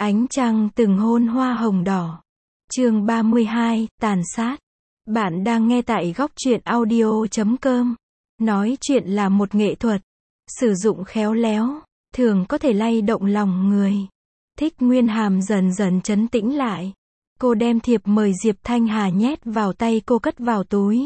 Ánh trăng từng hôn hoa hồng đỏ. Chương 32, tàn sát. Bạn đang nghe tại góc truyện audio.com. Nói chuyện là một nghệ thuật. Sử dụng khéo léo, thường có thể lay động lòng người. Thích Nguyên Hàm dần dần trấn tĩnh lại. Cô đem thiệp mời Diệp Thanh Hà nhét vào tay cô, cất vào túi.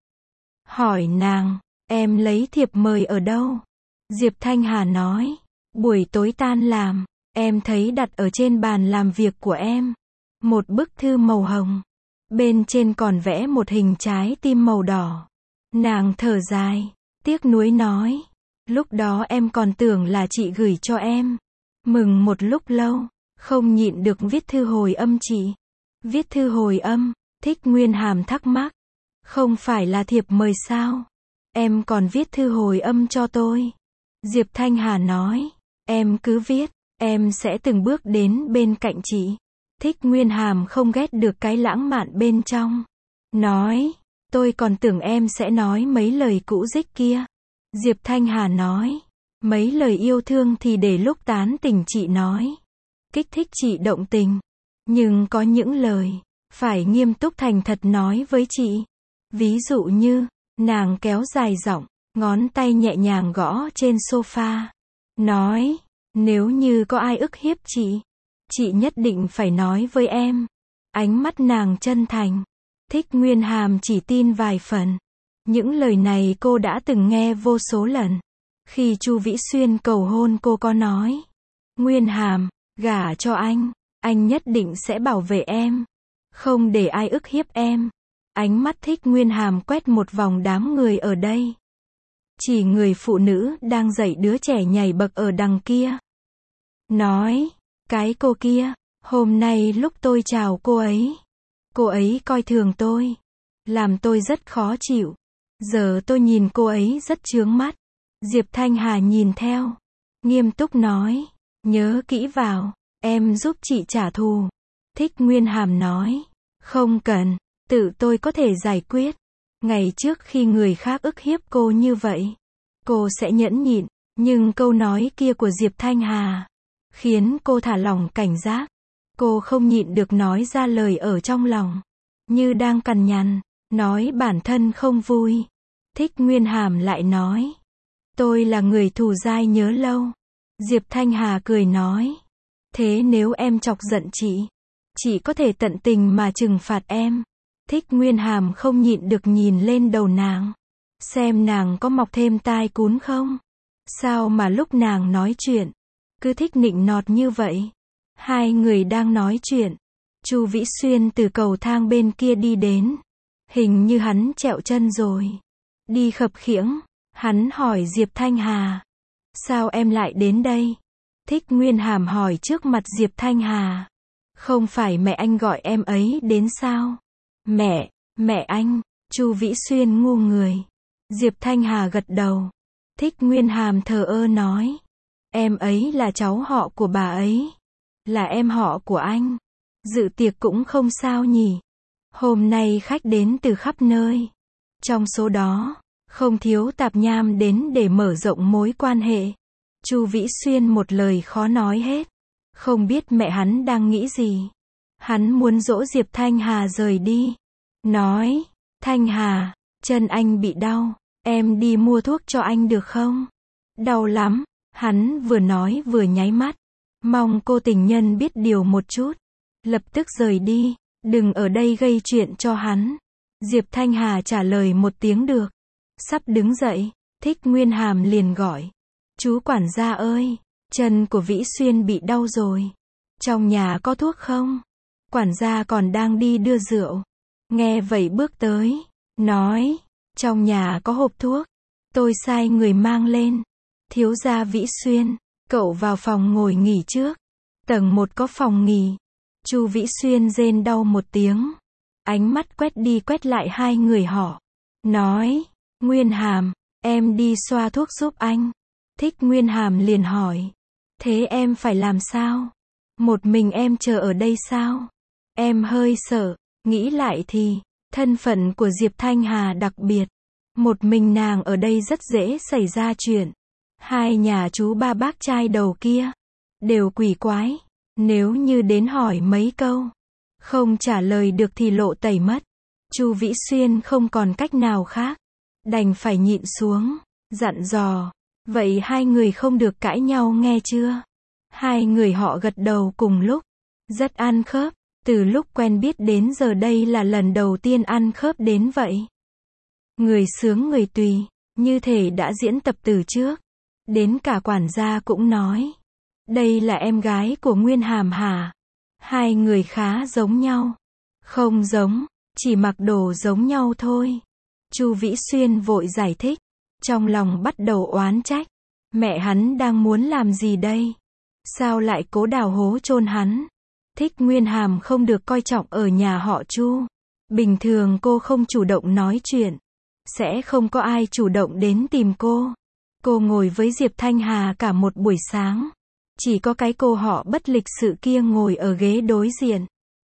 Hỏi nàng, em lấy thiệp mời ở đâu? Diệp Thanh Hà nói, buổi tối tan làm, em thấy đặt ở trên bàn làm việc của em. Một bức thư màu hồng. Bên trên còn vẽ một hình trái tim màu đỏ. Nàng thở dài, tiếc nuối nói, lúc đó em còn tưởng là chị gửi cho em. Mừng một lúc lâu, không nhịn được viết thư hồi âm chị. Viết thư hồi âm, Thích Nguyên Hàm thắc mắc. Không phải là thiệp mời sao? Em còn viết thư hồi âm cho tôi. Diệp Thanh Hà nói, em cứ viết, em sẽ từng bước đến bên cạnh chị. Thích Nguyên Hàm không ghét được cái lãng mạn bên trong. Nói, tôi còn tưởng em sẽ nói mấy lời cũ rích kia. Diệp Thanh Hà nói, mấy lời yêu thương thì để lúc tán tình chị nói. Kích thích chị động tình. Nhưng có những lời, phải nghiêm túc thành thật nói với chị. Ví dụ như, nàng kéo dài giọng, ngón tay nhẹ nhàng gõ trên sofa. Nói, nếu như có ai ức hiếp chị nhất định phải nói với em. Ánh mắt nàng chân thành. Thích Nguyên Hàm chỉ tin vài phần. Những lời này cô đã từng nghe vô số lần. Khi Chu Vĩ Xuyên cầu hôn cô có nói, Nguyên Hàm, gả cho anh nhất định sẽ bảo vệ em. Không để ai ức hiếp em. Ánh mắt Thích Nguyên Hàm quét một vòng đám người ở đây. Chỉ người phụ nữ đang dạy đứa trẻ nhảy bậc ở đằng kia. Nói, cái cô kia, hôm nay lúc tôi chào cô ấy coi thường tôi. Làm tôi rất khó chịu. Giờ tôi nhìn cô ấy rất chướng mắt. Diệp Thanh Hà nhìn theo. Nghiêm túc nói, nhớ kỹ vào, em giúp chị trả thù. Thích Nguyên Hàm nói, không cần, tự tôi có thể giải quyết. Ngày trước khi người khác ức hiếp cô như vậy, cô sẽ nhẫn nhịn. Nhưng câu nói kia của Diệp Thanh Hà khiến cô thả lỏng cảnh giác. Cô không nhịn được nói ra lời ở trong lòng. Như đang cằn nhằn, nói bản thân không vui. Thích Nguyên Hàm lại nói, tôi là người thù dai nhớ lâu. Diệp Thanh Hà cười nói, thế nếu em chọc giận chị có thể tận tình mà trừng phạt em. Thích Nguyên Hàm không nhịn được nhìn lên đầu nàng. Xem nàng có mọc thêm tai cún không? Sao mà lúc nàng nói chuyện, cứ thích nịnh nọt như vậy? Hai người đang nói chuyện. Chu Vĩ Xuyên từ cầu thang bên kia đi đến. Hình như hắn trẹo chân rồi. Đi khập khiễng. Hắn hỏi Diệp Thanh Hà, sao em lại đến đây? Thích Nguyên Hàm hỏi trước mặt Diệp Thanh Hà. Không phải mẹ anh gọi em ấy đến sao? Mẹ anh. Chu Vĩ Xuyên ngu người. Diệp Thanh Hà gật đầu. Thích Nguyên Hàm thờ ơ nói, em ấy là cháu họ của bà ấy. Là em họ của anh. Dự tiệc cũng không sao nhỉ. Hôm nay khách đến từ khắp nơi. Trong số đó, không thiếu tạp nham đến để mở rộng mối quan hệ. Chu Vĩ Xuyên một lời khó nói hết. Không biết mẹ hắn đang nghĩ gì. Hắn muốn dỗ Diệp Thanh Hà rời đi. Nói, Thanh Hà, chân anh bị đau. Em đi mua thuốc cho anh được không? Đau lắm. Hắn vừa nói vừa nháy mắt. Mong cô tình nhân biết điều một chút. Lập tức rời đi. Đừng ở đây gây chuyện cho hắn. Diệp Thanh Hà trả lời một tiếng được. Sắp đứng dậy, Thích Nguyên Hàm liền gọi, chú quản gia ơi, chân của Vĩ Xuyên bị đau rồi. Trong nhà có thuốc không? Quản gia còn đang đi đưa rượu. Nghe vậy bước tới. Nói, trong nhà có hộp thuốc. Tôi sai người mang lên. Thiếu gia Vĩ Xuyên, cậu vào phòng ngồi nghỉ trước. Tầng 1 có phòng nghỉ. Chu Vĩ Xuyên rên đau một tiếng. Ánh mắt quét đi quét lại hai người họ. Nói, Nguyên Hàm, em đi xoa thuốc giúp anh. Thích Nguyên Hàm liền hỏi, thế em phải làm sao? Một mình em chờ ở đây sao? Em hơi sợ. Nghĩ lại thì, thân phận của Diệp Thanh Hà đặc biệt. Một mình nàng ở đây rất dễ xảy ra chuyện. Hai nhà chú ba bác trai đầu kia đều quỷ quái. Nếu như đến hỏi mấy câu, không trả lời được thì lộ tẩy mất. Chu Vĩ Xuyên không còn cách nào khác, đành phải nhịn xuống, dặn dò, vậy hai người không được cãi nhau nghe chưa? Hai người họ gật đầu cùng lúc, rất ăn khớp, từ lúc quen biết đến giờ đây là lần đầu tiên ăn khớp đến vậy. Người sướng người tùy, như thể đã diễn tập từ trước. Đến cả quản gia cũng nói, đây là em gái của Nguyên Hàm hả? Hai người khá giống nhau. Không giống, chỉ mặc đồ giống nhau thôi. Chu Vĩ Xuyên vội giải thích, trong lòng bắt đầu oán trách. Mẹ hắn đang muốn làm gì đây? Sao lại cố đào hố chôn hắn? Thích Nguyên Hàm không được coi trọng ở nhà họ Chu. Bình thường cô không chủ động nói chuyện, sẽ không có ai chủ động đến tìm cô. Cô ngồi với Diệp Thanh Hà cả một buổi sáng. Chỉ có cái cô họ bất lịch sự kia ngồi ở ghế đối diện.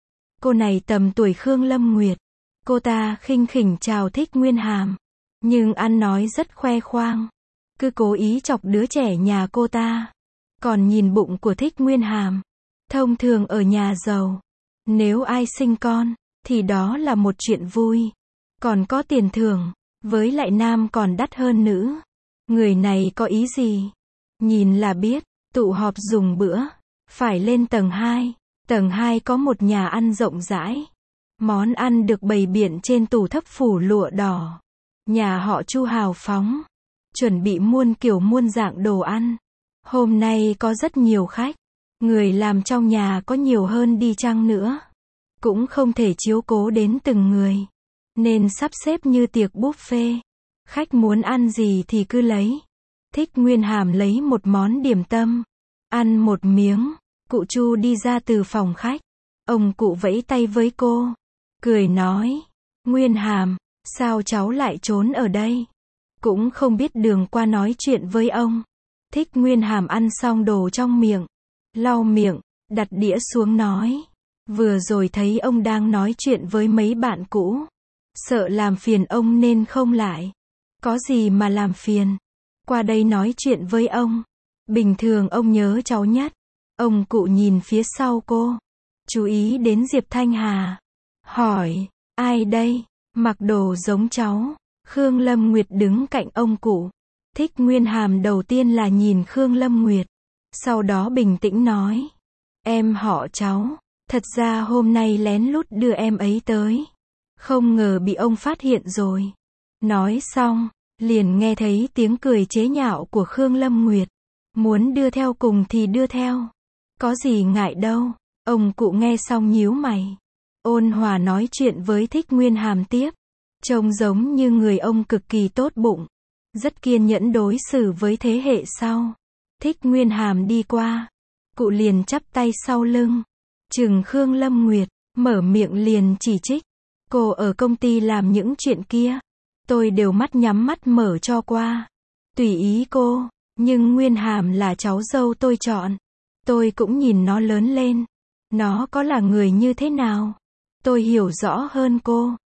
Cô này tầm tuổi Khương Lâm Nguyệt. Cô ta khinh khỉnh chào Thích Nguyên Hàm, nhưng ăn nói rất khoe khoang, cứ cố ý chọc đứa trẻ nhà cô ta. Còn nhìn bụng của Thích Nguyên Hàm, thông thường ở nhà giàu, nếu ai sinh con, thì đó là một chuyện vui. Còn có tiền thưởng, với lại nam còn đắt hơn nữ. Người này có ý gì? Nhìn là biết, tụ họp dùng bữa, phải lên tầng 2. Tầng 2 có một nhà ăn rộng rãi. Món ăn được bày biện trên tủ thấp phủ lụa đỏ. Nhà họ Chu hào phóng, chuẩn bị muôn kiểu muôn dạng đồ ăn. Hôm nay có rất nhiều khách. Người làm trong nhà có nhiều hơn đi chăng nữa, cũng không thể chiếu cố đến từng người, nên sắp xếp như tiệc buffet. Khách muốn ăn gì thì cứ lấy. Thích Nguyên Hàm lấy một món điểm tâm, ăn một miếng. Cụ Chu đi ra từ phòng khách. Ông cụ vẫy tay với cô, cười nói, Nguyên Hàm, sao cháu lại trốn ở đây? Cũng không biết đường qua nói chuyện với ông. Thích Nguyên Hàm ăn xong đồ trong miệng, lau miệng, đặt đĩa xuống nói, vừa rồi thấy ông đang nói chuyện với mấy bạn cũ, sợ làm phiền ông nên không lại. Có gì mà làm phiền, qua đây nói chuyện với ông. Bình thường ông nhớ cháu nhất. Ông cụ nhìn phía sau cô, chú ý đến Diệp Thanh Hà, hỏi, ai đây? Mặc đồ giống cháu. Khương Lâm Nguyệt đứng cạnh ông cụ. Thích Nguyên Hàm đầu tiên là nhìn Khương Lâm Nguyệt, sau đó bình tĩnh nói, em họ cháu, thật ra hôm nay lén lút đưa em ấy tới, không ngờ bị ông phát hiện rồi. Nói xong, liền nghe thấy tiếng cười chế nhạo của Khương Lâm Nguyệt, muốn đưa theo cùng thì đưa theo, có gì ngại đâu. Ông cụ nghe xong nhíu mày, ôn hòa nói chuyện với Thích Nguyên Hàm tiếp, trông giống như người ông cực kỳ tốt bụng, rất kiên nhẫn đối xử với thế hệ sau. Thích Nguyên Hàm đi qua, cụ liền chắp tay sau lưng, chừng Khương Lâm Nguyệt, mở miệng liền chỉ trích, cô ở công ty làm những chuyện kia, tôi đều mắt nhắm mắt mở cho qua, tùy ý cô, nhưng Nguyên Hàm là cháu dâu tôi chọn, tôi cũng nhìn nó lớn lên, nó có là người như thế nào, tôi hiểu rõ hơn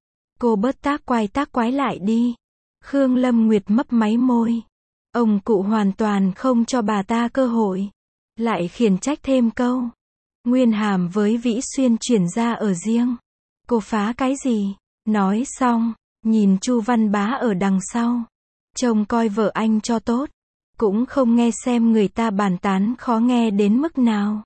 cô bớt tác quái lại đi. Khương Lâm Nguyệt mấp máy môi, ông cụ hoàn toàn không cho bà ta cơ hội, lại khiển trách thêm câu, Nguyên Hàm với Vĩ Xuyên chuyển ra ở riêng, cô phá cái gì? Nói xong, nhìn Chu Văn Bá ở đằng sau, trông coi vợ anh cho tốt, cũng không nghe xem người ta bàn tán khó nghe đến mức nào.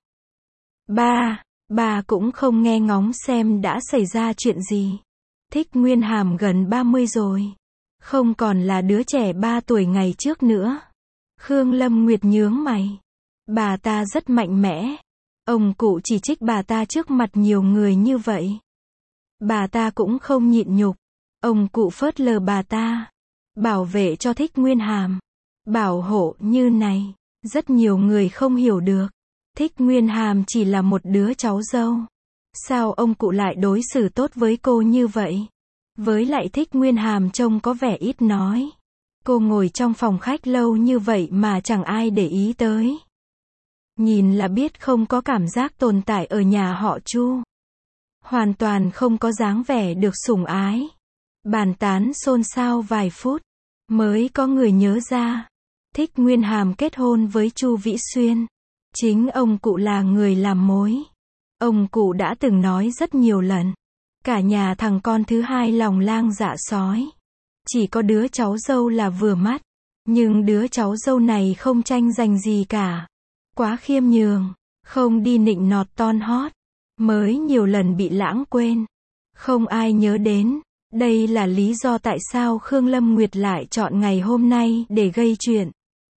Bà cũng không nghe ngóng xem đã xảy ra chuyện gì. Thích Nguyên Hàm gần 30 rồi, không còn là đứa trẻ 3 tuổi ngày trước nữa. Khương Lâm Nguyệt nhướng mày, bà ta rất mạnh mẽ, ông cụ chỉ trích bà ta trước mặt nhiều người như vậy, bà ta cũng không nhịn nhục. Ông cụ phớt lờ bà ta, bảo vệ cho Thích Nguyên Hàm, bảo hộ như này, rất nhiều người không hiểu được. Thích Nguyên Hàm chỉ là một đứa cháu dâu, sao ông cụ lại đối xử tốt với cô như vậy? Với lại Thích Nguyên Hàm trông có vẻ ít nói, cô ngồi trong phòng khách lâu như vậy mà chẳng ai để ý tới, nhìn là biết không có cảm giác tồn tại ở nhà họ Chu, hoàn toàn không có dáng vẻ được sủng ái. Bàn tán xôn xao vài phút, mới có người nhớ ra, Thích Nguyên Hàm kết hôn với Chu Vĩ Xuyên. Chính ông cụ là người làm mối. Ông cụ đã từng nói rất nhiều lần. Cả nhà thằng con thứ hai lòng lang dạ sói. Chỉ có đứa cháu dâu là vừa mắt. Nhưng đứa cháu dâu này không tranh giành gì cả. Quá khiêm nhường, không đi nịnh nọt ton hót. Mới nhiều lần bị lãng quên. Không ai nhớ đến. Đây là lý do tại sao Khương Lâm Nguyệt lại chọn ngày hôm nay để gây chuyện.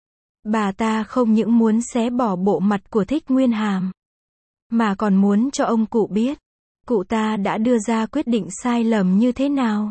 Bà ta không những muốn xé bỏ bộ mặt của Thích Nguyên Hàm, mà còn muốn cho ông cụ biết, cụ ta đã đưa ra quyết định sai lầm như thế nào.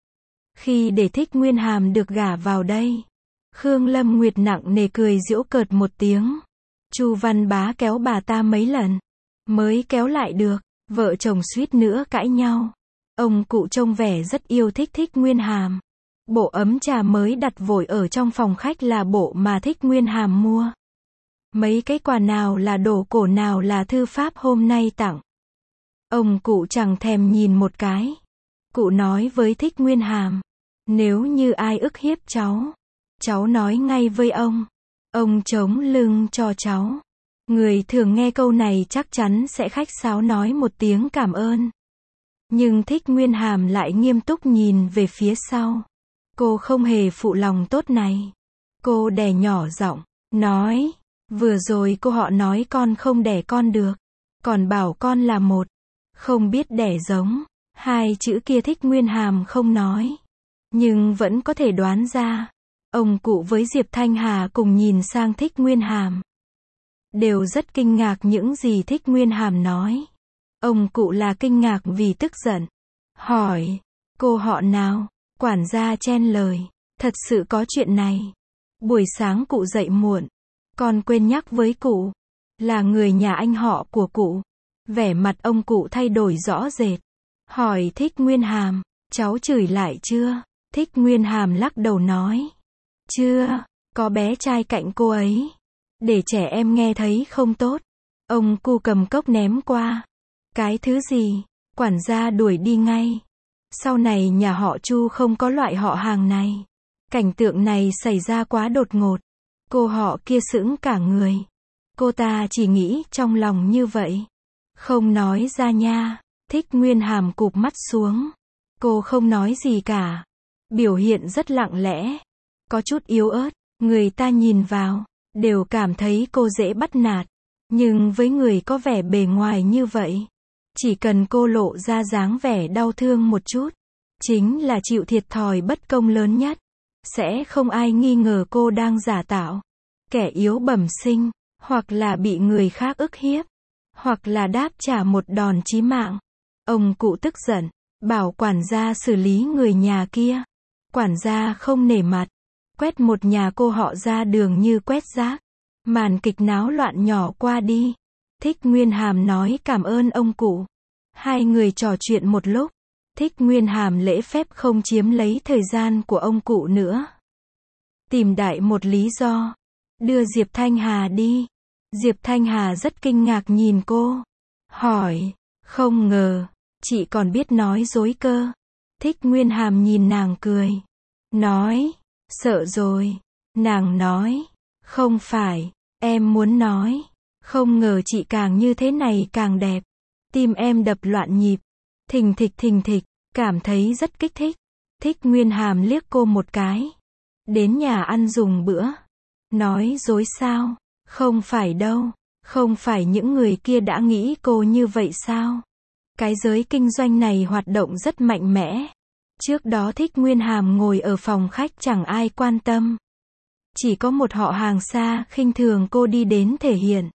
Khi để Thích Nguyên Hàm được gả vào đây, Khương Lâm Nguyệt nặng nề cười giễu cợt một tiếng. Chu Văn Bá kéo bà ta mấy lần, mới kéo lại được, vợ chồng suýt nữa cãi nhau. Ông cụ trông vẻ rất yêu thích Thích Nguyên Hàm. Bộ ấm trà mới đặt vội ở trong phòng khách là bộ mà Thích Nguyên Hàm mua. Mấy cái quà nào là đồ cổ nào là thư pháp hôm nay tặng. Ông cụ chẳng thèm nhìn một cái. Cụ nói với Thích Nguyên Hàm, nếu như ai ức hiếp cháu nói ngay với ông chống lưng cho cháu. Người thường nghe câu này chắc chắn sẽ khách sáo nói một tiếng cảm ơn. Nhưng Thích Nguyên Hàm lại nghiêm túc nhìn về phía sau. Cô không hề phụ lòng tốt này. Cô đè nhỏ giọng, nói, vừa rồi cô họ nói con không đẻ con được. Còn bảo con là một, không biết đẻ giống. Hai chữ kia Thích Nguyên Hàm không nói. Nhưng vẫn có thể đoán ra. Ông cụ với Diệp Thanh Hà cùng nhìn sang Thích Nguyên Hàm. Đều rất kinh ngạc những gì Thích Nguyên Hàm nói. Ông cụ là kinh ngạc vì tức giận. Hỏi, cô họ nào? Quản gia chen lời, thật sự có chuyện này. Buổi sáng cụ dậy muộn, con quên nhắc với cụ, là người nhà anh họ của cụ. Vẻ mặt ông cụ thay đổi rõ rệt. Hỏi Thích Nguyên Hàm, cháu chửi lại chưa? Thích Nguyên Hàm lắc đầu nói, chưa, có bé trai cạnh cô ấy. Để trẻ em nghe thấy không tốt. Ông cu cầm cốc ném qua. Cái thứ gì? Quản gia đuổi đi ngay. Sau này nhà họ Chu không có loại họ hàng này. Cảnh tượng này xảy ra quá đột ngột. Cô họ kia sững cả người. Cô ta chỉ nghĩ trong lòng như vậy. Không nói ra nha. Thích Nguyên Hàm cụp mắt xuống. Cô không nói gì cả. Biểu hiện rất lặng lẽ. Có chút yếu ớt. Người ta nhìn vào, đều cảm thấy cô dễ bắt nạt. Nhưng với người có vẻ bề ngoài như vậy, chỉ cần cô lộ ra dáng vẻ đau thương một chút, chính là chịu thiệt thòi bất công lớn nhất. Sẽ không ai nghi ngờ cô đang giả tạo. Kẻ yếu bẩm sinh, hoặc là bị người khác ức hiếp, hoặc là đáp trả một đòn chí mạng. Ông cụ tức giận, bảo quản gia xử lý người nhà kia. Quản gia không nể mặt, quét một nhà cô họ ra đường như quét rác. Màn kịch náo loạn nhỏ qua đi. Thích Nguyên Hàm nói cảm ơn ông cụ. Hai người trò chuyện một lúc. Thích Nguyên Hàm lễ phép không chiếm lấy thời gian của ông cụ nữa. Tìm đại một lý do. Đưa Diệp Thanh Hà đi. Diệp Thanh Hà rất kinh ngạc nhìn cô. Hỏi, không ngờ, chị còn biết nói dối cơ. Thích Nguyên Hàm nhìn nàng cười. Nói, sợ rồi. Nàng nói, không phải, em muốn nói. Không ngờ chị càng như thế này càng đẹp. Tim em đập loạn nhịp. Thình thịch, cảm thấy rất kích thích. Thích Nguyên Hàm liếc cô một cái. Đến nhà ăn dùng bữa. Nói dối sao? Không phải đâu. Không phải những người kia đã nghĩ cô như vậy sao? Cái giới kinh doanh này hoạt động rất mạnh mẽ. Trước đó Thích Nguyên Hàm ngồi ở phòng khách chẳng ai quan tâm. Chỉ có một họ hàng xa khinh thường cô đi đến thể hiện.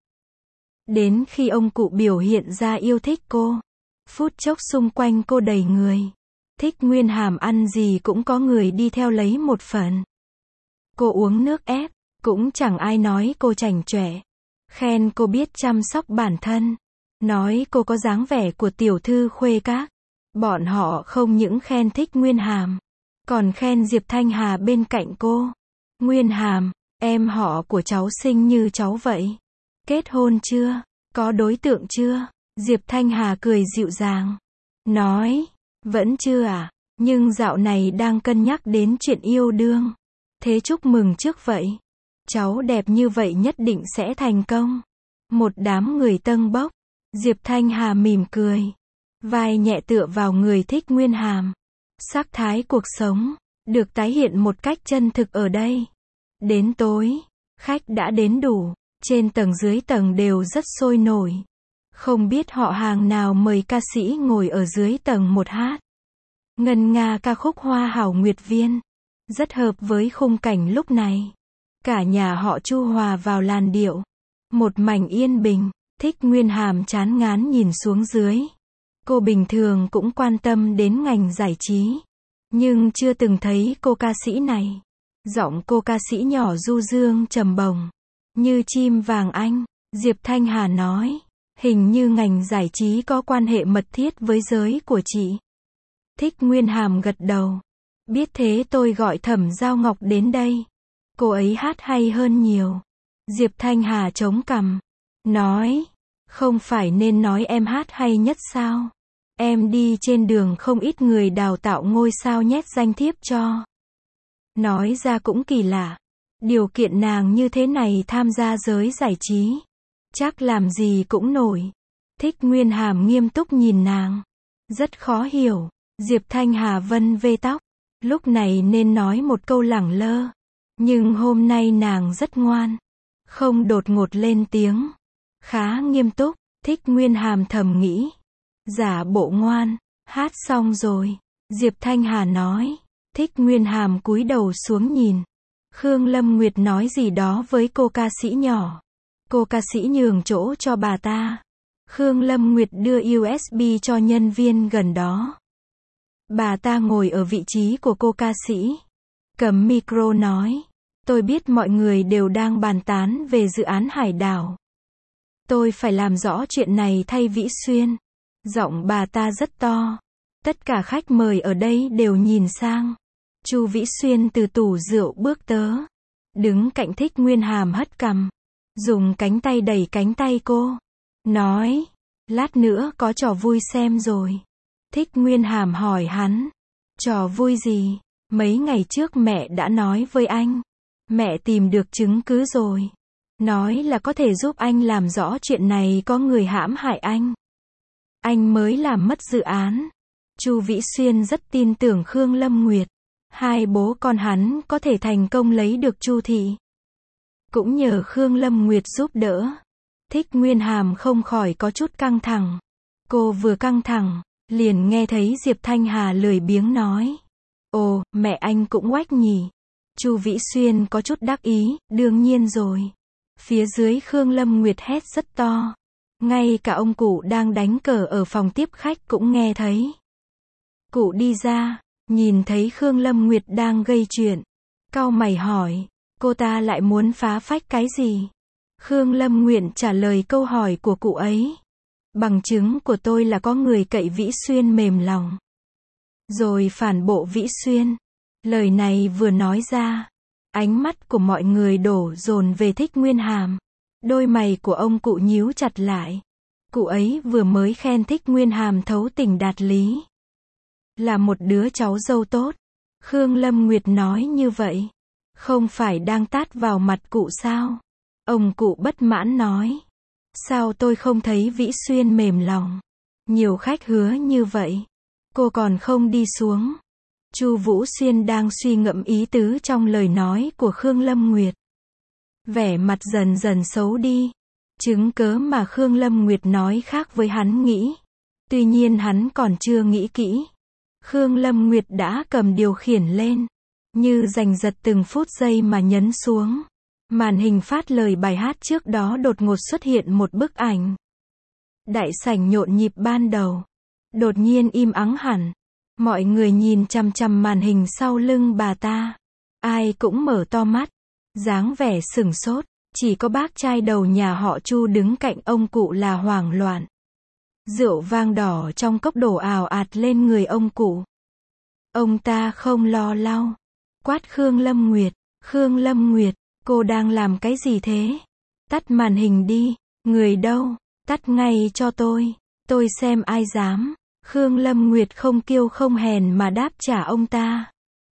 Đến khi ông cụ biểu hiện ra yêu thích cô, phút chốc xung quanh cô đầy người. Thích Nguyên Hàm ăn gì cũng có người đi theo lấy một phần. Cô uống nước ép, cũng chẳng ai nói cô chảnh chọe. Khen cô biết chăm sóc bản thân. Nói cô có dáng vẻ của tiểu thư khuê các. Bọn họ không những khen Thích Nguyên Hàm, còn khen Diệp Thanh Hà bên cạnh cô. Nguyên Hàm, em họ của cháu xinh như cháu vậy. Kết hôn chưa? Có đối tượng chưa? Diệp Thanh Hà cười dịu dàng. Nói, vẫn chưa à? Nhưng dạo này đang cân nhắc đến chuyện yêu đương. Thế chúc mừng trước vậy. Cháu đẹp như vậy nhất định sẽ thành công. Một đám người tâng bốc. Diệp Thanh Hà mỉm cười. Vai nhẹ tựa vào người Thích Nguyên Hàm. Sắc thái cuộc sống, được tái hiện một cách chân thực ở đây. Đến tối, khách đã đến đủ. Trên tầng dưới tầng đều rất sôi nổi. Không biết họ hàng nào mời ca sĩ ngồi ở dưới tầng một hát. Ngân nga ca khúc Hoa Hảo Nguyệt Viên. Rất hợp với khung cảnh lúc này. Cả nhà họ Chu hòa vào làn điệu. Một mảnh yên bình. Thích Nguyên Hàm chán ngán nhìn xuống dưới. Cô bình thường cũng quan tâm đến ngành giải trí. Nhưng chưa từng thấy cô ca sĩ này. Giọng cô ca sĩ nhỏ du dương trầm bổng. Như chim vàng anh. Diệp Thanh Hà nói. Hình như ngành giải trí có quan hệ mật thiết với giới của chị. Thích Nguyên Hàm gật đầu. Biết thế tôi gọi Thẩm Giao Ngọc đến đây. Cô ấy hát hay hơn nhiều. Diệp Thanh Hà chống cằm. Nói. Không phải nên nói em hát hay nhất sao? Em đi trên đường không ít người đào tạo ngôi sao nhét danh thiếp cho. Nói ra cũng kỳ lạ. Điều kiện nàng như thế này tham gia giới giải trí. Chắc làm gì cũng nổi. Thích Nguyên Hàm nghiêm túc nhìn nàng. Rất khó hiểu. Diệp Thanh Hà vân vê tóc. Lúc này nên nói một câu lẳng lơ. Nhưng hôm nay nàng rất ngoan. Không đột ngột lên tiếng. Khá nghiêm túc. Thích Nguyên Hàm thầm nghĩ. Giả bộ ngoan. Hát xong rồi. Diệp Thanh Hà nói. Thích Nguyên Hàm cúi đầu xuống nhìn. Khương Lâm Nguyệt nói gì đó với cô ca sĩ nhỏ. Cô ca sĩ nhường chỗ cho bà ta. Khương Lâm Nguyệt đưa USB cho nhân viên gần đó. Bà ta ngồi ở vị trí của cô ca sĩ. Cầm micro nói. Tôi biết mọi người đều đang bàn tán về dự án hải đảo. Tôi phải làm rõ chuyện này thay Vĩ Xuyên. Giọng bà ta rất to. Tất cả khách mời ở đây đều nhìn sang. Chu Vĩ Xuyên từ tủ rượu bước tớ. Đứng cạnh Thích Nguyên Hàm hất cằm. Dùng cánh tay đẩy cánh tay cô. Nói. Lát nữa có trò vui xem rồi. Thích Nguyên Hàm hỏi hắn. Trò vui gì? Mấy ngày trước mẹ đã nói với anh. Mẹ tìm được chứng cứ rồi. Nói là có thể giúp anh làm rõ chuyện này có người hãm hại anh. Anh mới làm mất dự án. Chu Vĩ Xuyên rất tin tưởng Khương Lâm Nguyệt. Hai bố con hắn có thể thành công lấy được Chu thị. Cũng nhờ Khương Lâm Nguyệt giúp đỡ. Thích Nguyên Hàm không khỏi có chút căng thẳng. Cô vừa căng thẳng, liền nghe thấy Diệp Thanh Hà lười biếng nói. Ồ, mẹ anh cũng oách nhỉ. Chu Vĩ Xuyên có chút đắc ý, đương nhiên rồi. Phía dưới Khương Lâm Nguyệt hét rất to. Ngay cả ông cụ đang đánh cờ ở phòng tiếp khách cũng nghe thấy. Cụ đi ra, nhìn thấy Khương Lâm Nguyệt đang gây chuyện. Cau mày hỏi, cô ta lại muốn phá phách cái gì? Khương Lâm Nguyệt trả lời câu hỏi của cụ ấy. Bằng chứng của tôi là có người cậy Vĩ Xuyên mềm lòng. Rồi phản bộ Vĩ Xuyên. Lời này vừa nói ra. Ánh mắt của mọi người đổ dồn về Thích Nguyên Hàm. Đôi mày của ông cụ nhíu chặt lại. Cụ ấy vừa mới khen Thích Nguyên Hàm thấu tình đạt lý. Là một đứa cháu dâu tốt. Khương Lâm Nguyệt nói như vậy. Không phải đang tát vào mặt cụ sao? Ông cụ bất mãn nói. Sao tôi không thấy Vĩ Xuyên mềm lòng? Nhiều khách hứa như vậy. Cô còn không đi xuống. Chu Vũ Xuyên đang suy ngẫm ý tứ trong lời nói của Khương Lâm Nguyệt. Vẻ mặt dần dần xấu đi. Chứng cớ mà Khương Lâm Nguyệt nói khác với hắn nghĩ. Tuy nhiên hắn còn chưa nghĩ kỹ. Khương Lâm Nguyệt đã cầm điều khiển lên. Như giành giật từng phút giây mà nhấn xuống. Màn hình phát lời bài hát trước đó đột ngột xuất hiện một bức ảnh. Đại sảnh nhộn nhịp ban đầu. Đột nhiên im ắng hẳn. Mọi người nhìn chằm chằm màn hình sau lưng bà ta. Ai cũng mở to mắt. Dáng vẻ sửng sốt. Chỉ có bác trai đầu nhà họ Chu đứng cạnh ông cụ là hoảng loạn. Rượu vang đỏ trong cốc đổ ào ạt lên người ông cụ. Ông ta không lo lau. Quát Khương Lâm Nguyệt. Khương Lâm Nguyệt, cô đang làm cái gì thế? Tắt màn hình đi. Người đâu? Tắt ngay cho tôi. Tôi xem ai dám. Khương Lâm Nguyệt không kiêu không hèn mà đáp trả ông ta.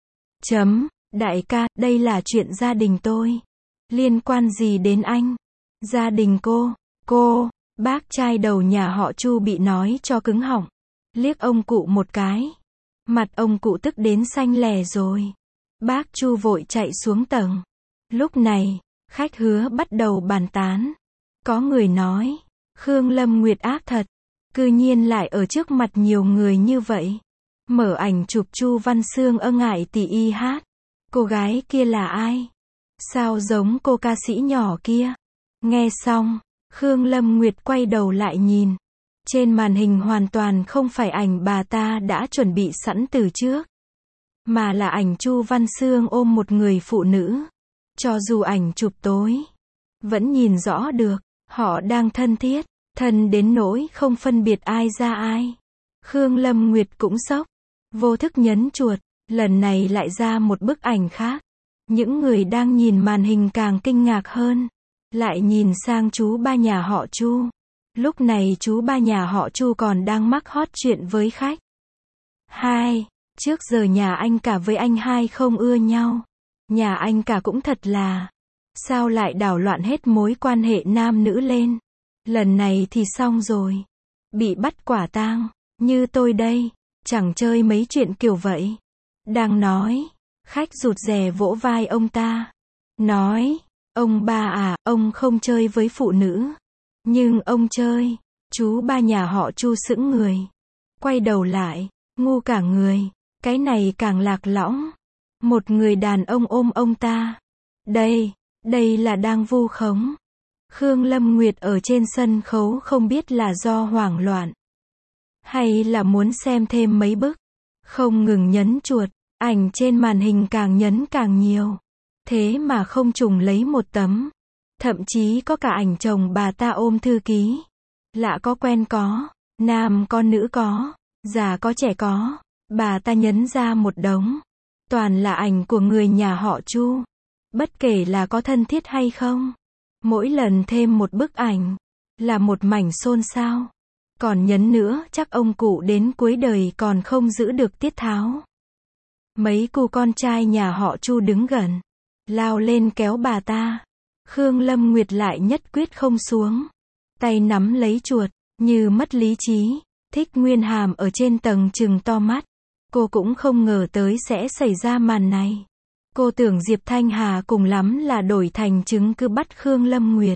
Đại ca, đây là chuyện gia đình tôi. Liên quan gì đến anh? Gia đình cô Cô, bác trai đầu nhà họ Chu bị nói cho cứng họng. Liếc ông cụ một cái. Mặt ông cụ tức đến xanh lè rồi. Bác Chu vội chạy xuống tầng. Lúc này, khách hứa bắt đầu bàn tán. Có người nói, Khương Lâm Nguyệt ác thật. Cư nhiên lại ở trước mặt nhiều người như vậy. Mở ảnh chụp Chu Văn Xương ngại tỷ y hát. Cô gái kia là ai? Sao giống cô ca sĩ nhỏ kia? Nghe xong, Khương Lâm Nguyệt quay đầu lại nhìn. Trên màn hình hoàn toàn không phải ảnh bà ta đã chuẩn bị sẵn từ trước. Mà là ảnh Chu Văn Xương ôm một người phụ nữ. Cho dù ảnh chụp tối, vẫn nhìn rõ được, họ đang thân thiết, thân đến nỗi không phân biệt ai ra ai. Khương Lâm Nguyệt cũng sốc, vô thức nhấn chuột, lần này lại ra một bức ảnh khác. Những người đang nhìn màn hình càng kinh ngạc hơn, lại nhìn sang chú ba nhà họ Chu. Lúc này chú ba nhà họ Chu còn đang mắc hót chuyện với khách. Hai, trước giờ nhà anh cả với anh hai không ưa nhau. Nhà anh cả cũng thật là, sao lại đảo loạn hết mối quan hệ nam nữ lên. Lần này thì xong rồi. Bị bắt quả tang, như tôi đây, chẳng chơi mấy chuyện kiểu vậy. Đang nói, khách rụt rè vỗ vai ông ta. Nói, ông ba à, ông không chơi với phụ nữ. Nhưng ông chơi. Chú ba nhà họ Chu sững người. Quay đầu lại, ngu cả người. Cái này càng lạc lõng. Một người đàn ông ôm ông ta. Đây là đang vu khống. Khương Lâm Nguyệt ở trên sân khấu không biết là do hoảng loạn, hay là muốn xem thêm mấy bức. Không ngừng nhấn chuột, ảnh trên màn hình càng nhấn càng nhiều. Thế mà không trùng lấy một tấm. Thậm chí có cả ảnh chồng bà ta ôm thư ký. Lạ có quen có, nam có nữ có, già có trẻ có. Bà ta nhấn ra một đống. Toàn là ảnh của người nhà họ Chu. Bất kể là có thân thiết hay không. Mỗi lần thêm một bức ảnh, là một mảnh xôn xao. Còn nhấn nữa chắc ông cụ đến cuối đời còn không giữ được tiết tháo. Mấy cô con trai nhà họ Chu đứng gần, lao lên kéo bà ta. Khương Lâm Nguyệt lại nhất quyết không xuống. Tay nắm lấy chuột, như mất lý trí. Thích Nguyên Hàm ở trên tầng trừng to mắt. Cô cũng không ngờ tới sẽ xảy ra màn này. Cô tưởng Diệp Thanh Hà cùng lắm là đổi thành chứng cứ bắt Khương Lâm Nguyệt.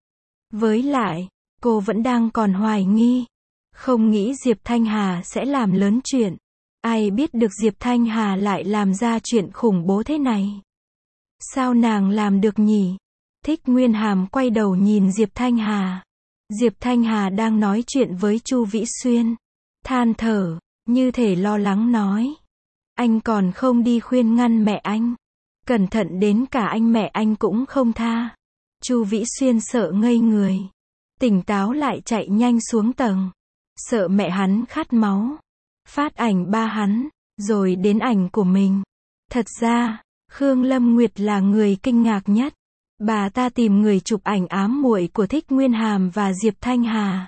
Với lại, cô vẫn đang còn hoài nghi. Không nghĩ Diệp Thanh Hà sẽ làm lớn chuyện. Ai biết được Diệp Thanh Hà lại làm ra chuyện khủng bố thế này. Sao nàng làm được nhỉ? Thích Nguyên Hàm quay đầu nhìn Diệp Thanh Hà. Diệp Thanh Hà đang nói chuyện với Chu Vĩ Xuyên. Than thở, như thể lo lắng nói. Anh còn không đi khuyên ngăn mẹ anh. Cẩn thận đến cả anh mẹ anh cũng không tha. Chu Vĩ Xuyên sợ ngây người. Tỉnh táo lại chạy nhanh xuống tầng. Sợ mẹ hắn khát máu. Phát ảnh ba hắn, rồi đến ảnh của mình. Thật ra, Khương Lâm Nguyệt là người kinh ngạc nhất. Bà ta tìm người chụp ảnh ám muội của Thích Nguyên Hàm và Diệp Thanh Hà.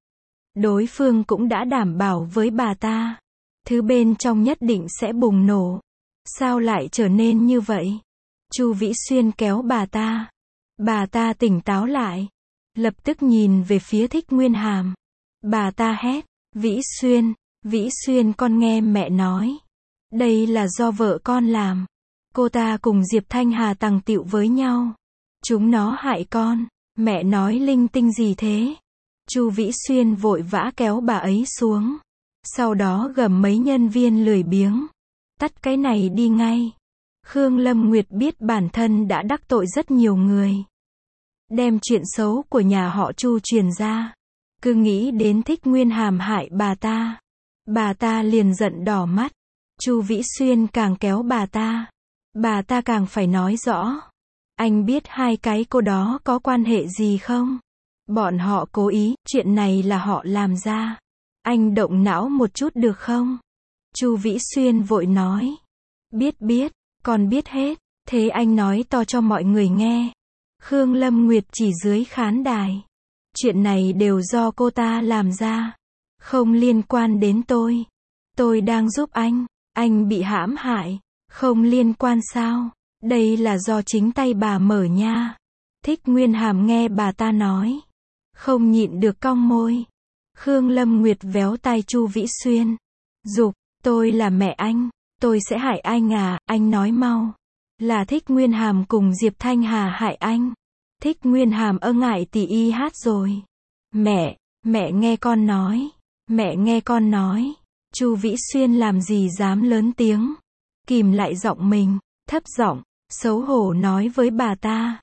Đối phương cũng đã đảm bảo với bà ta. Thứ bên trong nhất định sẽ bùng nổ. Sao lại trở nên như vậy? Chu Vĩ Xuyên kéo bà ta. Bà ta tỉnh táo lại. Lập tức nhìn về phía Thích Nguyên Hàm. Bà ta hét. Vĩ Xuyên con nghe mẹ nói. Đây là do vợ con làm. Cô ta cùng Diệp Thanh Hà tằng tịu với nhau. Chúng nó hại con. Mẹ nói linh tinh gì thế? Chu Vĩ Xuyên vội vã kéo bà ấy xuống. Sau đó gầm mấy nhân viên lười biếng. Tắt cái này đi ngay. Khương Lâm Nguyệt biết bản thân đã đắc tội rất nhiều người. Đem chuyện xấu của nhà họ Chu truyền ra. Cứ nghĩ đến Thích Nguyên Hàm hại bà ta. Bà ta liền giận đỏ mắt. Chu Vĩ Xuyên càng kéo bà ta. Bà ta càng phải nói rõ. Anh biết hai cái cô đó có quan hệ gì không? Bọn họ cố ý, chuyện này là họ làm ra. Anh động não một chút được không? Chu Vĩ Xuyên vội nói. Biết, con biết hết. Thế anh nói to cho mọi người nghe. Khương Lâm Nguyệt chỉ dưới khán đài. Chuyện này đều do cô ta làm ra. Không liên quan đến tôi. Tôi đang giúp anh bị hãm hại. Không liên quan sao? Đây là do chính tay bà mở nha. Thích Nguyên Hàm nghe bà ta nói. Không nhịn được cong môi. Khương Lâm Nguyệt véo tai Chu Vĩ Xuyên. Dục, tôi là mẹ anh. Tôi sẽ hại anh à, anh nói mau. Là Thích Nguyên Hàm cùng Diệp Thanh Hà hại anh. Thích Nguyên Hàm ngại tỷ y hát rồi. Mẹ nghe con nói. Mẹ nghe con nói. Chu Vĩ Xuyên làm gì dám lớn tiếng. Kìm lại giọng mình, thấp giọng, xấu hổ nói với bà ta.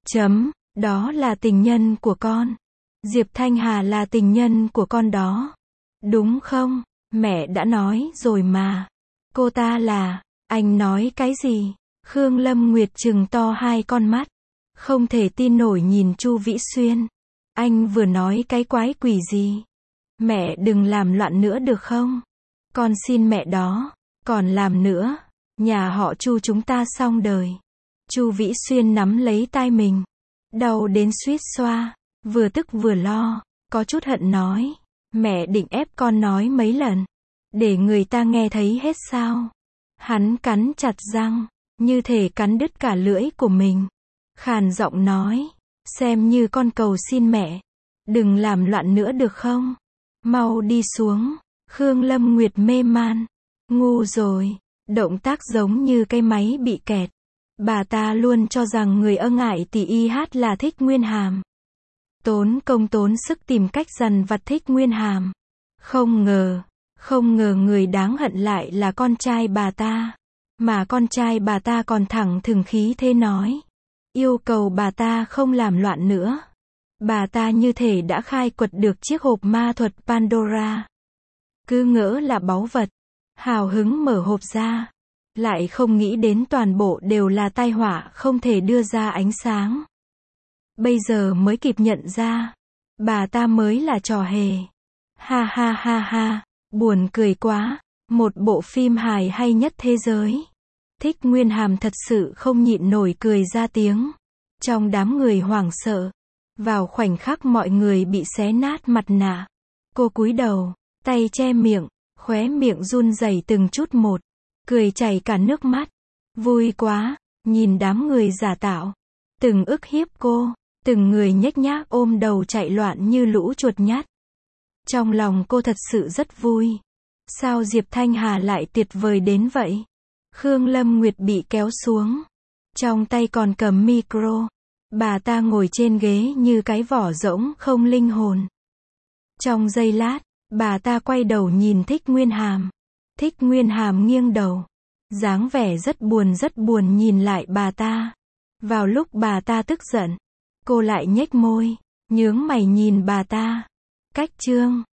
Đó là tình nhân của con. Diệp Thanh Hà là tình nhân của con đó. Đúng không? Mẹ đã nói rồi mà. Cô ta là, anh nói cái gì? Khương Lâm Nguyệt trừng to hai con mắt. Không thể tin nổi nhìn Chu Vĩ Xuyên. Anh vừa nói cái quái quỷ gì? Mẹ đừng làm loạn nữa được không? Con xin mẹ đó. Còn làm nữa, nhà họ Chu chúng ta xong đời. Chu Vĩ Xuyên nắm lấy tai mình. Đau đến suýt xoa. Vừa tức vừa lo. Có chút hận nói. Mẹ định ép con nói mấy lần. Để người ta nghe thấy hết sao? Hắn cắn chặt răng. Như thể cắn đứt cả lưỡi của mình. Khàn giọng nói. Xem như con cầu xin mẹ. Đừng làm loạn nữa được không? Mau đi xuống. Khương Lâm Nguyệt mê man. Ngu rồi. Động tác giống như cái máy bị kẹt. Bà ta luôn cho rằng người ngại tỷ y hát là Thích Nguyên Hàm. Tốn công tốn sức tìm cách dằn vặt Thích Nguyên Hàm. Không ngờ người đáng hận lại là con trai bà ta. Mà con trai bà ta còn thẳng thừng khí thế nói. Yêu cầu bà ta không làm loạn nữa. Bà ta như thể đã khai quật được chiếc hộp ma thuật Pandora. Cứ ngỡ là báu vật. Hào hứng mở hộp ra. Lại không nghĩ đến toàn bộ đều là tai họa không thể đưa ra ánh sáng. Bây giờ mới kịp nhận ra. Bà ta mới là trò hề. Ha ha ha ha. Buồn cười quá. Một bộ phim hài hay nhất thế giới. Thích Nguyên Hàm thật sự không nhịn nổi cười ra tiếng. Trong đám người hoảng sợ. Vào khoảnh khắc mọi người bị xé nát mặt nạ. Cô cúi đầu, tay che miệng, khóe miệng run rẩy từng chút một. Cười chảy cả nước mắt. Vui quá, nhìn đám người giả tạo. Từng ức hiếp cô, từng người nhếch nhác ôm đầu chạy loạn như lũ chuột nhắt. Trong lòng cô thật sự rất vui. Sao Diệp Thanh Hà lại tuyệt vời đến vậy? Khương Lâm Nguyệt bị kéo xuống. Trong tay còn cầm micro. Bà ta ngồi trên ghế như cái vỏ rỗng không linh hồn. Trong giây lát, bà ta quay đầu nhìn Thích Nguyên Hàm. Thích Nguyên Hàm nghiêng đầu. Dáng vẻ rất buồn nhìn lại bà ta. Vào lúc bà ta tức giận, cô lại nhếch môi, nhướng mày nhìn bà ta. Cách chương